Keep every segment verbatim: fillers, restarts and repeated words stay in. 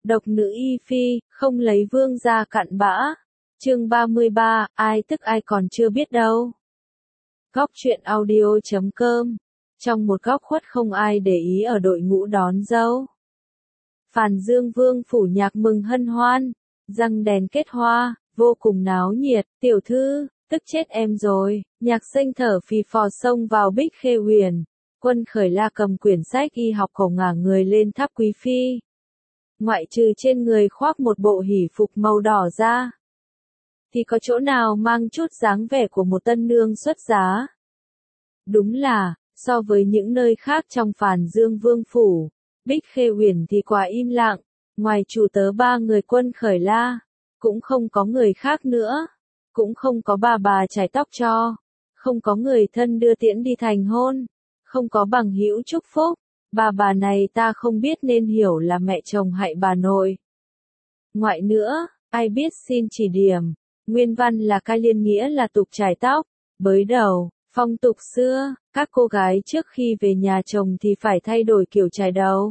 Độc nữ y phi, không lấy vương gia cặn bã. Chương ba mươi ba, ai tức ai còn chưa biết đâu. Góc truyện audio chấm com. Trong một góc khuất không ai để ý ở đội ngũ đón dâu. Phàn Dương Vương phủ nhạc mừng hân hoan, răng đèn kết hoa, vô cùng náo nhiệt. Tiểu thư, tức chết em rồi. Nhạc Xanh thở phì phò xông vào Bích Khê Huyền. Quân Khởi La cầm quyển sách y học cổ ngả người lên tháp quý phi. Ngoại trừ trên người khoác một bộ hỷ phục màu đỏ ra, thì có chỗ nào mang chút dáng vẻ của một tân nương xuất giá. Đúng là, so với những nơi khác trong Phàn Dương Vương phủ, Bích Khê Huyền thì quá im lặng, ngoài chủ tớ ba người Quân Khởi La, cũng không có người khác nữa, cũng không có bà bà chải tóc cho, không có người thân đưa tiễn đi thành hôn, không có bằng hữu chúc phúc. Bà bà này ta không biết nên hiểu là mẹ chồng hại bà nội. Ngoại nữa, ai biết xin chỉ điểm. Nguyên văn là cai liên nghĩa là tục chải tóc, bới đầu, phong tục xưa, các cô gái trước khi về nhà chồng thì phải thay đổi kiểu chải đầu.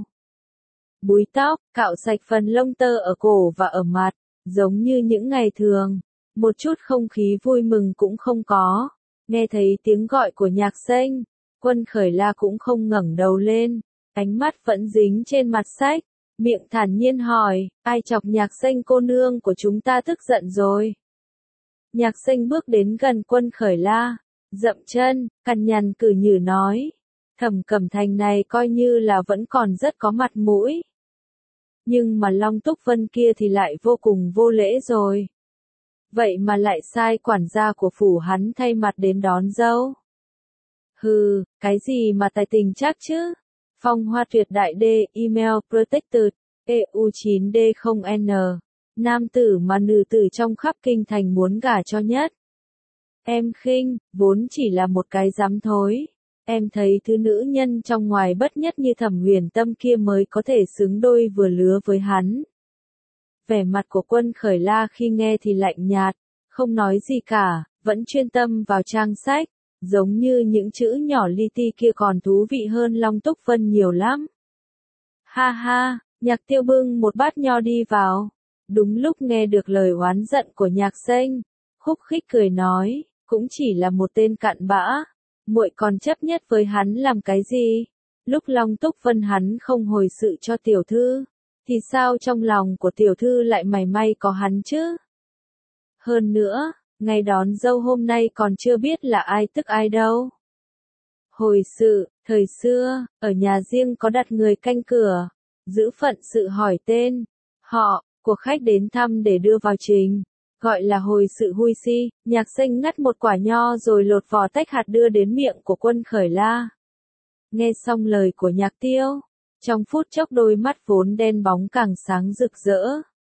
Búi tóc, cạo sạch phần lông tơ ở cổ và ở mặt, giống như những ngày thường. Một chút không khí vui mừng cũng không có. Nghe thấy tiếng gọi của Nhạc Xanh, Quân Khởi La cũng không ngẩng đầu lên. Ánh mắt vẫn dính trên mặt sách, miệng thản nhiên hỏi, ai chọc Nhạc Xanh cô nương của chúng ta tức giận rồi. Nhạc Xanh bước đến gần Quân Khởi La, dậm chân, cằn nhằn cử nhử nói, Thẩm Cẩm Thành này coi như là vẫn còn rất có mặt mũi. Nhưng mà Long Túc Vân kia thì lại vô cùng vô lễ rồi. Vậy mà lại sai quản gia của phủ hắn thay mặt đến đón dâu. Hừ, cái gì mà tài tình chắc chứ? Phong Hoa Tuyệt Đại D, email protected, E U chín D không N. Nam tử mà nữ tử trong khắp kinh thành muốn gả cho nhất. Em khinh, vốn chỉ là một cái dám thối. Em thấy thứ nữ nhân trong ngoài bất nhất như Thẩm Huyền Tâm kia mới có thể xứng đôi vừa lứa với hắn. Vẻ mặt của Quân Khởi La khi nghe thì lạnh nhạt, không nói gì cả, vẫn chuyên tâm vào trang sách. Giống như những chữ nhỏ li ti kia còn thú vị hơn Long Túc Vân nhiều lắm. Ha ha, Nhạc Tiêu bưng một bát nho đi vào. Đúng lúc nghe được lời oán giận của Nhạc Xanh, khúc khích cười nói, cũng chỉ là một tên cặn bã. Muội còn chấp nhất với hắn làm cái gì? Lúc Long Túc Vân hắn không hồi sự cho tiểu thư, thì sao trong lòng của tiểu thư lại mảy may có hắn chứ? Hơn nữa, ngày đón dâu hôm nay còn chưa biết là ai tức ai đâu. Hồi sự, thời xưa, ở nhà riêng có đặt người canh cửa, giữ phận sự hỏi tên, họ, của khách đến thăm để đưa vào trình, gọi là hồi sự hui si. Nhạc Xanh ngắt một quả nho rồi lột vỏ tách hạt đưa đến miệng của Quân Khởi La. Nghe xong lời của Nhạc Tiêu, trong phút chốc đôi mắt vốn đen bóng càng sáng rực rỡ.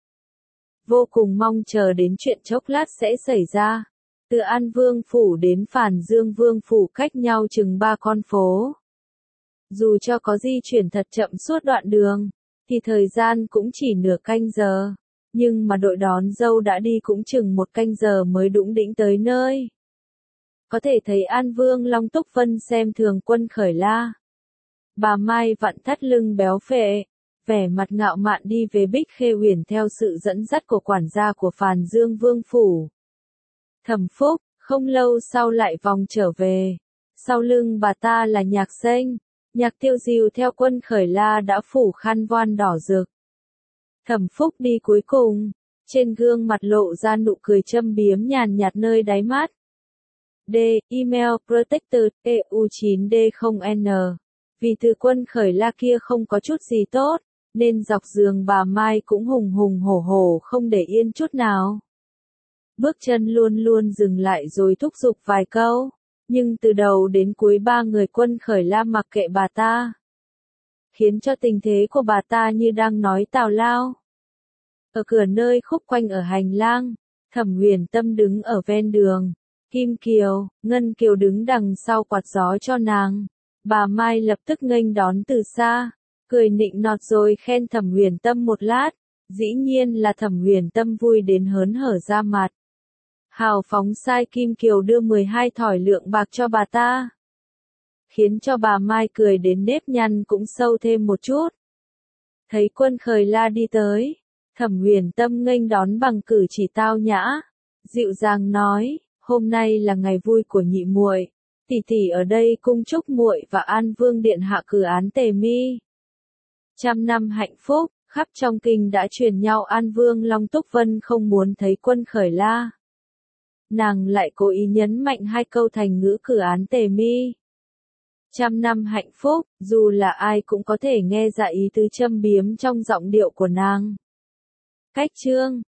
Vô cùng mong chờ đến chuyện chốc lát sẽ xảy ra. Từ An Vương phủ đến Phàn Dương Vương phủ cách nhau chừng ba con phố. Dù cho có di chuyển thật chậm suốt đoạn đường, thì thời gian cũng chỉ nửa canh giờ. Nhưng mà đội đón dâu đã đi cũng chừng một canh giờ mới đũng đĩnh tới nơi. Có thể thấy An Vương Long Túc Vân xem thường Quân Khởi La. Bà Mai vặn thắt lưng béo phệ, vẻ mặt ngạo mạn đi về Bích Khê Huyền theo sự dẫn dắt của quản gia của Phàn Dương Vương phủ. Thẩm Phúc, không lâu sau lại vòng trở về. Sau lưng bà ta là Nhạc Xanh, Nhạc Tiêu dìu theo Quân Khởi La đã phủ khăn voan đỏ rực. Thẩm Phúc đi cuối cùng, trên gương mặt lộ ra nụ cười châm biếm nhàn nhạt nơi đáy mắt. D, email protected, E U chín D không N. Vì từ Quân Khởi La kia không có chút gì tốt, nên dọc giường bà Mai cũng hùng hùng hổ hổ không để yên chút nào. Bước chân luôn luôn dừng lại rồi thúc giục vài câu, nhưng từ đầu đến cuối ba người Quân Khởi La mặc kệ bà ta. Khiến cho tình thế của bà ta như đang nói tào lao. Ở cửa nơi khúc quanh ở hành lang, Thẩm Huyền Tâm đứng ở ven đường, Kim Kiều, Ngân Kiều đứng đằng sau quạt gió cho nàng. Bà Mai lập tức nghênh đón từ xa, cười nịnh nọt rồi khen Thẩm Huyền Tâm một lát, dĩ nhiên là Thẩm Huyền Tâm vui đến hớn hở ra mặt. Hào phóng sai Kim Kiều đưa mười hai thỏi lượng bạc cho bà ta. Khiến cho bà Mai cười đến nếp nhăn cũng sâu thêm một chút. Thấy Quân Khởi La đi tới, Thẩm Huyền Tâm nghênh đón bằng cử chỉ tao nhã, dịu dàng nói, hôm nay là ngày vui của nhị muội, tỷ tỷ ở đây cung chúc muội và An Vương điện hạ cử án tề mi. Trăm năm hạnh phúc, khắp trong kinh đã truyền nhau An Vương Long Túc Vân không muốn thấy Quân Khởi La. Nàng lại cố ý nhấn mạnh hai câu thành ngữ cử án tề mi. Trăm năm hạnh phúc, dù là ai cũng có thể nghe ra ý tứ châm biếm trong giọng điệu của nàng. Cách chương